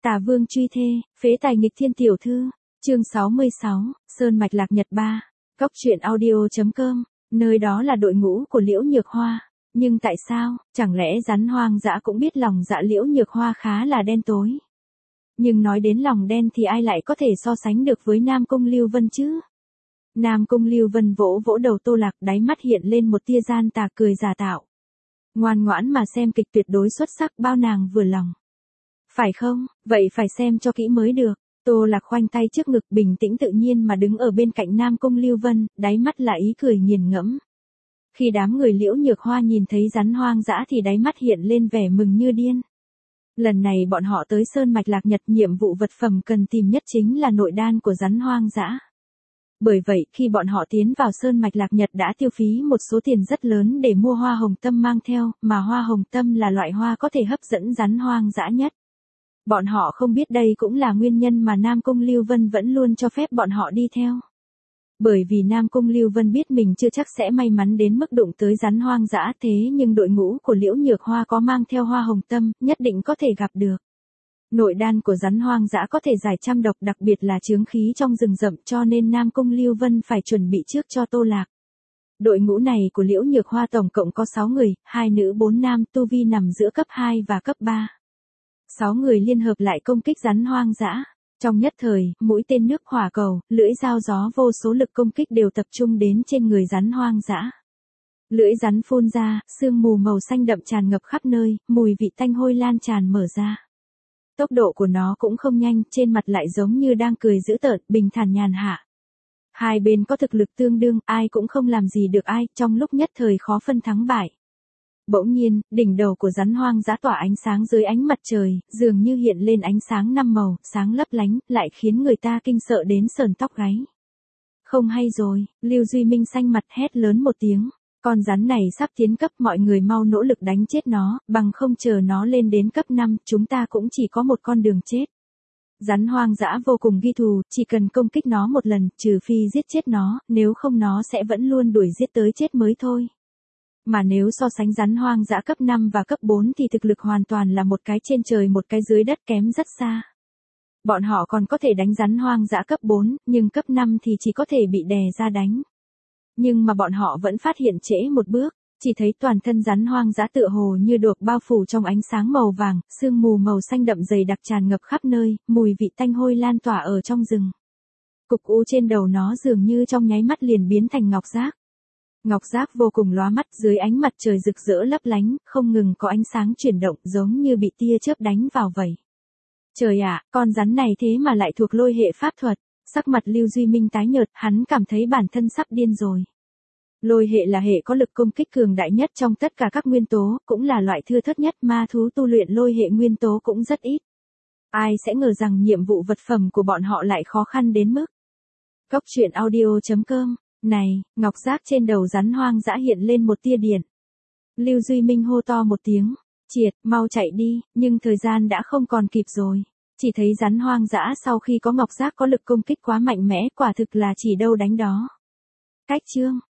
Tà Vương truy thê, phế tài nghịch thiên tiểu thư. Chương 66, Sơn mạch lạc nhật 3. Cóc truyện audio.com, nơi đó là đội ngũ của Liễu Nhược Hoa. Nhưng tại sao, chẳng lẽ rắn hoang dã cũng biết lòng dạ Liễu Nhược Hoa khá là đen tối. Nhưng nói đến lòng đen thì ai lại có thể so sánh được với Nam Cung Lưu Vân chứ? Nam Cung Lưu Vân vỗ vỗ đầu Tô Lạc, đáy mắt hiện lên một tia gian tà cười giả tạo. Ngoan ngoãn mà xem kịch tuyệt đối xuất sắc, bao nàng vừa lòng. Phải không, vậy phải xem cho kỹ mới được. Tô Lạc khoanh tay trước ngực, bình tĩnh tự nhiên mà đứng ở bên cạnh Nam Cung Lưu Vân, đáy mắt là ý cười nghiền ngẫm. Khi đám người Liễu Nhược Hoa nhìn thấy rắn hoang dã thì đáy mắt hiện lên vẻ mừng như điên. Lần này bọn họ tới Sơn mạch lạc nhật, nhiệm vụ vật phẩm cần tìm nhất chính là nội đan của rắn hoang dã. Bởi vậy, khi bọn họ tiến vào Sơn mạch lạc nhật đã tiêu phí một số tiền rất lớn để mua hoa hồng tâm mang theo, mà hoa hồng tâm là loại hoa có thể hấp dẫn rắn hoang dã nhất. Bọn họ không biết đây cũng là nguyên nhân mà Nam Cung Lưu Vân vẫn luôn cho phép bọn họ đi theo. Bởi vì Nam Cung Lưu Vân biết mình chưa chắc sẽ may mắn đến mức đụng tới rắn hoang dã, thế nhưng đội ngũ của Liễu Nhược Hoa có mang theo hoa hồng tâm, nhất định có thể gặp được. Nội đan của rắn hoang dã có thể giải trăm độc, đặc biệt là chướng khí trong rừng rậm, cho nên Nam Cung Lưu Vân phải chuẩn bị trước cho Tô Lạc. Đội ngũ này của Liễu Nhược Hoa tổng cộng có 6 người, 2 nữ 4 nam, tu vi nằm giữa cấp 2 và cấp 3. 6 người liên hợp lại công kích rắn hoang dã. Trong nhất thời, mũi tên nước hỏa cầu, lưỡi dao gió, vô số lực công kích đều tập trung đến trên người rắn hoang dã. Lưỡi rắn phun ra, sương mù màu xanh đậm tràn ngập khắp nơi, mùi vị tanh hôi lan tràn mở ra. Tốc độ của nó cũng không nhanh, trên mặt lại giống như đang cười dữ tợn, bình thản nhàn hạ. Hai bên có thực lực tương đương, ai cũng không làm gì được ai, trong lúc nhất thời khó phân thắng bại. Bỗng nhiên, đỉnh đầu của rắn hoang dã tỏa ánh sáng dưới ánh mặt trời, dường như hiện lên ánh sáng 5 màu, sáng lấp lánh, lại khiến người ta kinh sợ đến sờn tóc gáy. Không hay rồi, Lưu Duy Minh xanh mặt hét lớn một tiếng. Con rắn này sắp tiến cấp, mọi người mau nỗ lực đánh chết nó, bằng không chờ nó lên đến cấp 5, chúng ta cũng chỉ có một con đường chết. Rắn hoang dã vô cùng ghi thù, chỉ cần công kích nó một lần, trừ phi giết chết nó, nếu không nó sẽ vẫn luôn đuổi giết tới chết mới thôi. Mà nếu so sánh rắn hoang dã cấp 5 và cấp 4 thì thực lực hoàn toàn là một cái trên trời một cái dưới đất, kém rất xa. Bọn họ còn có thể đánh rắn hoang dã cấp 4, nhưng cấp 5 thì chỉ có thể bị đè ra đánh. Nhưng mà bọn họ vẫn phát hiện trễ một bước, chỉ thấy toàn thân rắn hoang dã tựa hồ như được bao phủ trong ánh sáng màu vàng, sương mù màu xanh đậm dày đặc tràn ngập khắp nơi, mùi vị tanh hôi lan tỏa ở trong rừng. Cục u trên đầu nó dường như trong nháy mắt liền biến thành ngọc giác. Ngọc giác vô cùng lóa mắt, dưới ánh mặt trời rực rỡ lấp lánh, không ngừng có ánh sáng chuyển động, giống như bị tia chớp đánh vào vậy. Trời ạ, con rắn này thế mà lại thuộc lôi hệ pháp thuật. Sắc mặt Lưu Duy Minh tái nhợt, hắn cảm thấy bản thân sắp điên rồi. Lôi hệ là hệ có lực công kích cường đại nhất trong tất cả các nguyên tố, cũng là loại thưa thớt nhất, ma thú tu luyện lôi hệ nguyên tố cũng rất ít. Ai sẽ ngờ rằng nhiệm vụ vật phẩm của bọn họ lại khó khăn đến mức. Cóc truyện audio.com. Này, ngọc giác trên đầu rắn hoang dã hiện lên một tia điện. Lưu Duy Minh hô to một tiếng, triệt, mau chạy đi, nhưng thời gian đã không còn kịp rồi. Chỉ thấy rắn hoang dã sau khi có ngọc giác có lực công kích quá mạnh mẽ, quả thực là chỉ đâu đánh đó. Cách chương.